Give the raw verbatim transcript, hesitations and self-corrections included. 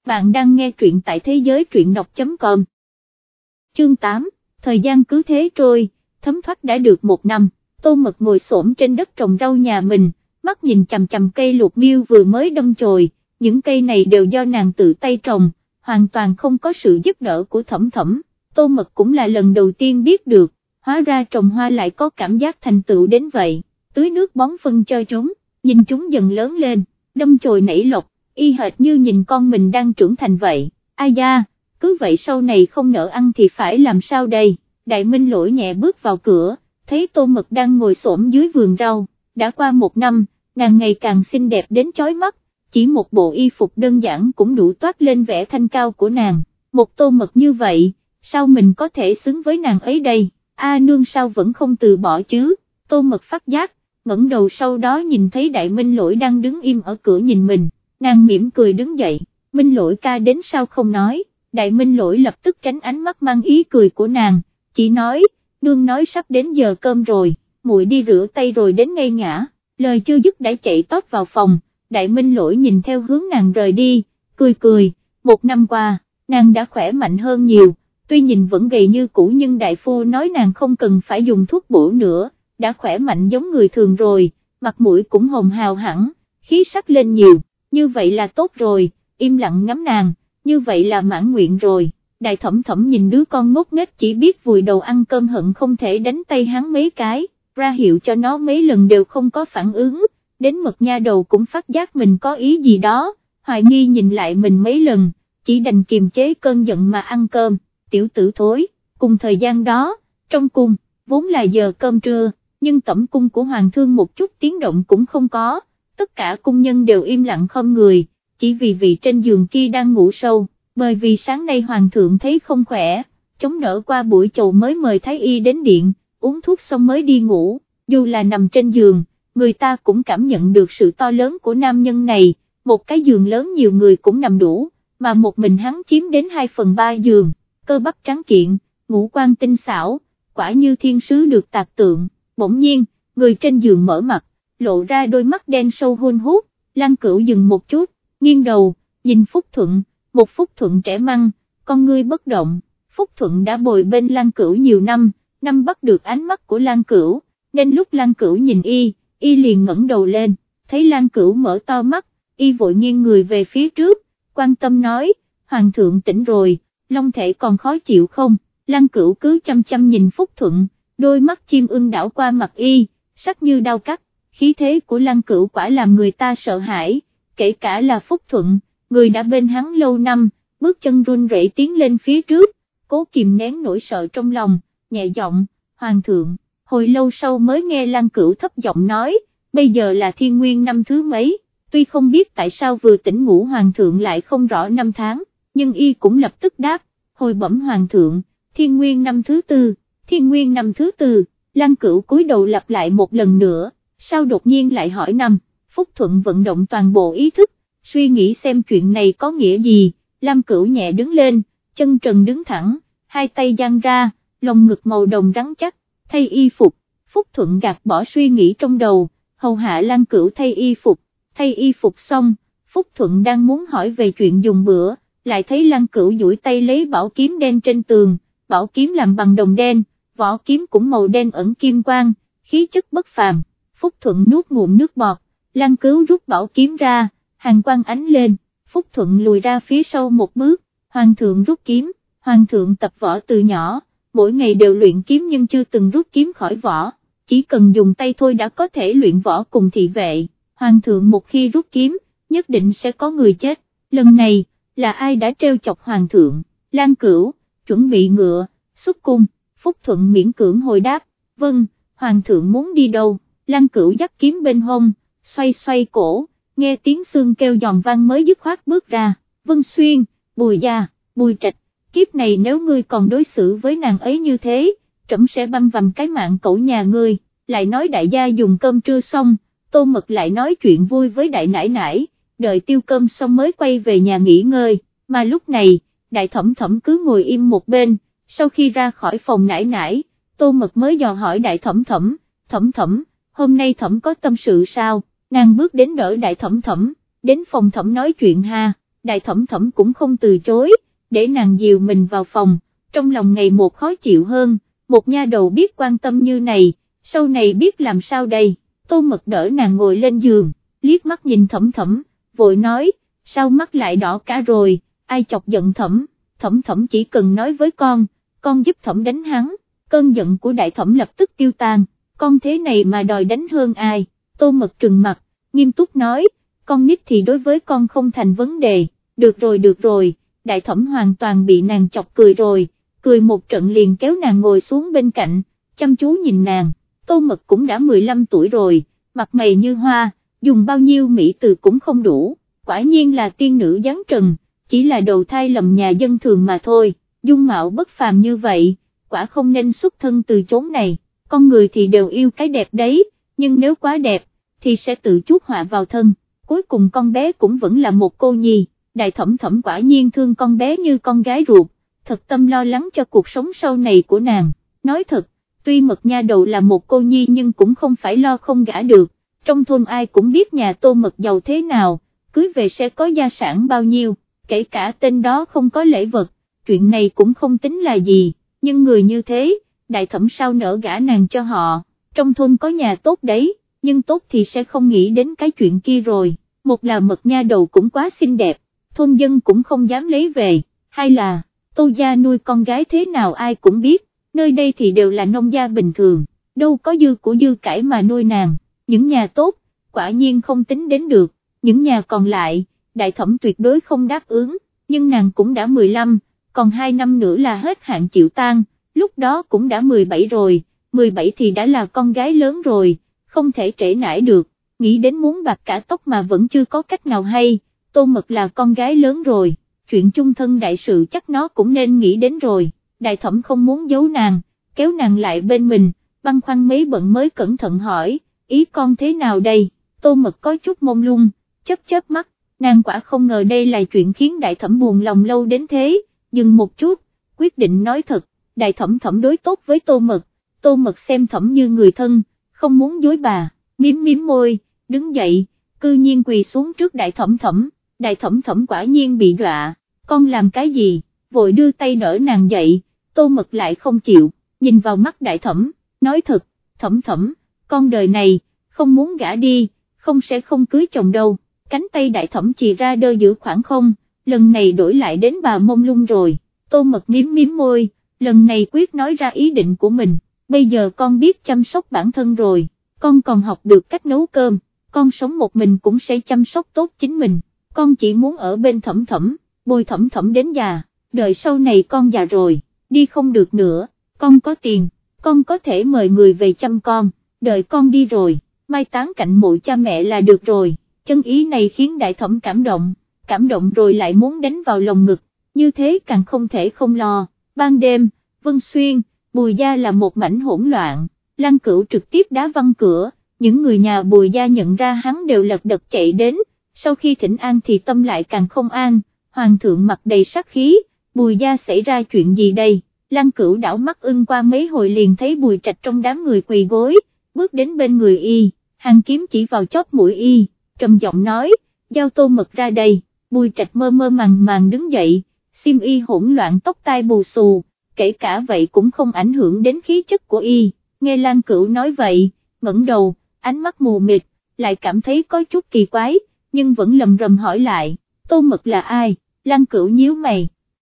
bạn đang nghe truyện tại thế giới truyện đọc chấm com. Chương tám, thời gian cứ thế trôi, thấm thoát đã được một năm, Tô Mật ngồi xổm trên đất trồng rau nhà mình, mắt nhìn chằm chằm cây lục miêu vừa mới đâm chồi, những cây này đều do nàng tự tay trồng, hoàn toàn không có sự giúp đỡ của Thẩm Thẩm. Tô Mật cũng là lần đầu tiên biết được, hóa ra trồng hoa lại có cảm giác thành tựu đến vậy, tưới nước bón phân cho chúng, nhìn chúng dần lớn lên, đâm chồi nảy lộc, y hệt như nhìn con mình đang trưởng thành vậy. Ai da, cứ vậy sau này không nỡ ăn thì phải làm sao đây? Đại Minh Lỗi nhẹ bước vào cửa, thấy Tô Mật đang ngồi xổm dưới vườn rau, đã qua một năm, nàng ngày càng xinh đẹp đến chói mắt, chỉ một bộ y phục đơn giản cũng đủ toát lên vẻ thanh cao của nàng, một Tô Mật như vậy, sao mình có thể xứng với nàng ấy đây? A nương sao vẫn không từ bỏ chứ? Tô Mật phát giác, ngẩng đầu sau đó nhìn thấy Đại Minh Lỗi đang đứng im ở cửa nhìn mình, nàng mỉm cười đứng dậy, Minh Lỗi ca đến sao không nói? Đại Minh Lỗi lập tức tránh ánh mắt mang ý cười của nàng, chỉ nói, nương nói sắp đến giờ cơm rồi, muội đi rửa tay rồi đến ngay ngã, lời chưa dứt đã chạy tót vào phòng. Đại Minh Lỗi nhìn theo hướng nàng rời đi, cười cười, một năm qua, nàng đã khỏe mạnh hơn nhiều, tuy nhìn vẫn gầy như cũ nhưng đại phu nói nàng không cần phải dùng thuốc bổ nữa, đã khỏe mạnh giống người thường rồi, mặt mũi cũng hồng hào hẳn, khí sắc lên nhiều, như vậy là tốt rồi, im lặng ngắm nàng, như vậy là mãn nguyện rồi. Đại Thẩm Thẩm nhìn đứa con ngốc nghếch chỉ biết vùi đầu ăn cơm hận không thể đánh tay hắn mấy cái, ra hiệu cho nó mấy lần đều không có phản ứng. Đến Mật nha đầu cũng phát giác mình có ý gì đó, hoài nghi nhìn lại mình mấy lần, chỉ đành kiềm chế cơn giận mà ăn cơm, tiểu tử thối. Cùng thời gian đó, trong cung, vốn là giờ cơm trưa, nhưng tẩm cung của hoàng thương một chút tiếng động cũng không có, tất cả cung nhân đều im lặng không người, chỉ vì vị trên giường kia đang ngủ sâu, bởi vì sáng nay hoàng thượng thấy không khỏe, chống đỡ qua buổi chầu mới mời thái y đến điện, uống thuốc xong mới đi ngủ, dù là nằm trên giường, người ta cũng cảm nhận được sự to lớn của nam nhân này, một cái giường lớn nhiều người cũng nằm đủ, mà một mình hắn chiếm đến hai phần ba giường, cơ bắp trắng kiện, ngũ quan tinh xảo, quả như thiên sứ được tạc tượng. Bỗng nhiên, người trên giường mở mặt, lộ ra đôi mắt đen sâu hun hút, Lan Cửu dừng một chút, nghiêng đầu, nhìn Phúc Thuận, một Phúc Thuận trẻ măng, con ngươi bất động. Phúc Thuận đã bồi bên Lan Cửu nhiều năm, năm bắt được ánh mắt của Lan Cửu, nên lúc Lan Cửu nhìn y, y liền ngẩng đầu lên, thấy Lan Cửu mở to mắt, y vội nghiêng người về phía trước, quan tâm nói, hoàng thượng tỉnh rồi, long thể còn khó chịu không? Lan Cửu cứ chăm chăm nhìn Phúc Thuận, đôi mắt chim ưng đảo qua mặt y, sắc như đao cắt, khí thế của Lan Cửu quả làm người ta sợ hãi, kể cả là Phúc Thuận, người đã bên hắn lâu năm, bước chân run rẩy tiến lên phía trước, cố kìm nén nỗi sợ trong lòng, nhẹ giọng, hoàng thượng. Hồi lâu sau mới nghe Lan Cửu thấp giọng nói, bây giờ là thiên nguyên năm thứ mấy, tuy không biết tại sao vừa tỉnh ngủ hoàng thượng lại không rõ năm tháng, nhưng y cũng lập tức đáp, hồi bẩm hoàng thượng, thiên nguyên năm thứ tư, thiên nguyên năm thứ tư. Lan Cửu cúi đầu lặp lại một lần nữa, sao đột nhiên lại hỏi năm? Phúc Thuận vận động toàn bộ ý thức, suy nghĩ xem chuyện này có nghĩa gì. Lan Cửu nhẹ đứng lên, chân trần đứng thẳng, hai tay dang ra, lồng ngực màu đồng rắn chắc, thay y phục. Phúc Thuận gạt bỏ suy nghĩ trong đầu, hầu hạ Lan Cửu thay y phục, thay y phục xong, Phúc Thuận đang muốn hỏi về chuyện dùng bữa, lại thấy Lan Cửu duỗi tay lấy bảo kiếm đen trên tường, bảo kiếm làm bằng đồng đen, vỏ kiếm cũng màu đen ẩn kim quang, khí chất bất phàm. Phúc Thuận nuốt ngụm nước bọt, Lan Cửu rút bảo kiếm ra, hàn quang ánh lên, Phúc Thuận lùi ra phía sau một bước, hoàng thượng rút kiếm, hoàng thượng tập võ từ nhỏ, mỗi ngày đều luyện kiếm nhưng chưa từng rút kiếm khỏi vỏ, chỉ cần dùng tay thôi đã có thể luyện võ cùng thị vệ, hoàng thượng một khi rút kiếm, nhất định sẽ có người chết, lần này, là ai đã trêu chọc hoàng thượng? Lan Cửu, chuẩn bị ngựa, xuất cung. Phúc Thuận miễn cưỡng hồi đáp, vâng, hoàng thượng muốn đi đâu? Lan Cửu dắt kiếm bên hông, xoay xoay cổ, nghe tiếng xương kêu giòn vang mới dứt khoát bước ra, Vân Xuyên, Bùi Gia, Bùi Trạch, kiếp này nếu ngươi còn đối xử với nàng ấy như thế, trẫm sẽ băm vằm cái mạng cẩu nhà ngươi. Lại nói đại gia dùng cơm trưa xong, Tô Mật lại nói chuyện vui với đại nải nải, đợi tiêu cơm xong mới quay về nhà nghỉ ngơi, mà lúc này, Đại Thẩm Thẩm cứ ngồi im một bên. Sau khi ra khỏi phòng nải nải, Tô Mật mới dò hỏi Đại Thẩm Thẩm, Thẩm Thẩm, hôm nay Thẩm có tâm sự sao? Nàng bước đến đỡ Đại Thẩm Thẩm, đến phòng Thẩm nói chuyện ha. Đại thẩm thẩm cũng không từ chối, để nàng dìu mình vào phòng, trong lòng ngày một khó chịu hơn, một nha đầu biết quan tâm như này, sau này biết làm sao đây. Tô Mật đỡ nàng ngồi lên giường, liếc mắt nhìn thẩm thẩm, vội nói, sao mắt lại đỏ cả rồi, ai chọc giận thẩm, thẩm thẩm chỉ cần nói với con, con giúp thẩm đánh hắn, cơn giận của đại thẩm lập tức tiêu tan, con thế này mà đòi đánh hơn ai. Tô Mật trừng mặt, nghiêm túc nói, con nít thì đối với con không thành vấn đề, được rồi được rồi, đại thẩm hoàn toàn bị nàng chọc cười rồi, cười một trận liền kéo nàng ngồi xuống bên cạnh, chăm chú nhìn nàng. Tô Mật cũng đã mười lăm tuổi rồi, mặt mày như hoa, dùng bao nhiêu mỹ từ cũng không đủ, quả nhiên là tiên nữ giáng trần, chỉ là đầu thai lầm nhà dân thường mà thôi, dung mạo bất phàm như vậy, quả không nên xuất thân từ chốn này, con người thì đều yêu cái đẹp đấy, nhưng nếu quá đẹp, thì sẽ tự chuốc họa vào thân, cuối cùng con bé cũng vẫn là một cô nhi, đại thẩm thẩm quả nhiên thương con bé như con gái ruột, thật tâm lo lắng cho cuộc sống sau này của nàng, nói thật, tuy Mật nha đầu là một cô nhi nhưng cũng không phải lo không gả được, trong thôn ai cũng biết nhà Tô Mật giàu thế nào, cưới về sẽ có gia sản bao nhiêu, kể cả tên đó không có lễ vật, chuyện này cũng không tính là gì, nhưng người như thế, đại thẩm sao nỡ gả nàng cho họ, trong thôn có nhà tốt đấy, nhưng tốt thì sẽ không nghĩ đến cái chuyện kia rồi, một là Mật nha đầu cũng quá xinh đẹp, thôn dân cũng không dám lấy về, hai là, Tô gia nuôi con gái thế nào ai cũng biết, nơi đây thì đều là nông gia bình thường, đâu có dư của dư cải mà nuôi nàng, những nhà tốt, quả nhiên không tính đến được, những nhà còn lại, đại thẩm tuyệt đối không đáp ứng, nhưng nàng cũng đã mười lăm, còn hai năm nữa là hết hạn chịu tang, lúc đó cũng đã mười bảy rồi, mười bảy thì đã là con gái lớn rồi, không thể trễ nải được, nghĩ đến muốn bạc cả tóc mà vẫn chưa có cách nào hay, Tô Mật là con gái lớn rồi, chuyện chung thân đại sự chắc nó cũng nên nghĩ đến rồi, đại thẩm không muốn giấu nàng, kéo nàng lại bên mình, băn khoăn mấy bận mới cẩn thận hỏi, ý con thế nào đây, Tô Mật có chút mông lung, chớp chớp mắt, nàng quả không ngờ đây là chuyện khiến đại thẩm buồn lòng lâu đến thế, dừng một chút, quyết định nói thật, đại thẩm thẩm đối tốt với Tô Mật, Tô Mật xem thẩm như người thân, không muốn dối bà, miếm miếm môi, đứng dậy, cư nhiên quỳ xuống trước đại thẩm thẩm, đại thẩm thẩm quả nhiên bị dọa, con làm cái gì, vội đưa tay đỡ nàng dậy, Tô Mật lại không chịu, nhìn vào mắt đại thẩm, nói thật, thẩm thẩm, con đời này, không muốn gả đi, không sẽ không cưới chồng đâu, cánh tay đại thẩm chì ra đơ giữ khoảng không, lần này đổi lại đến bà mông lung rồi, Tô Mật miếm miếm môi, lần này quyết nói ra ý định của mình, bây giờ con biết chăm sóc bản thân rồi, con còn học được cách nấu cơm, con sống một mình cũng sẽ chăm sóc tốt chính mình, con chỉ muốn ở bên thẩm thẩm, bồi thẩm thẩm đến già, đợi sau này con già rồi, đi không được nữa, con có tiền, con có thể mời người về chăm con, đợi con đi rồi, mai táng cạnh mộ cha mẹ là được rồi, chân ý này khiến đại thẩm cảm động, cảm động rồi lại muốn đánh vào lồng ngực, như thế càng không thể không lo, ban đêm, Vân Xuyên, Bùi gia là một mảnh hỗn loạn, Lăng Cửu trực tiếp đá văng cửa, những người nhà Bùi gia nhận ra hắn đều lật đật chạy đến, sau khi thỉnh an thì tâm lại càng không an, hoàng thượng mặt đầy sát khí, Bùi gia xảy ra chuyện gì đây, Lăng Cửu đảo mắt ưng qua mấy hồi liền thấy Bùi Trạch trong đám người quỳ gối, bước đến bên người y, hàng kiếm chỉ vào chóp mũi y, trầm giọng nói, giao Tô Mật ra đây, Bùi Trạch mơ mơ màng màng đứng dậy, xiêm y hỗn loạn tóc tai bù xù, kể cả vậy cũng không ảnh hưởng đến khí chất của y, nghe Lăng Cửu nói vậy, ngẩng đầu, ánh mắt mù mịt, lại cảm thấy có chút kỳ quái, nhưng vẫn lầm rầm hỏi lại, Tô Mật là ai, Lăng Cửu nhíu mày,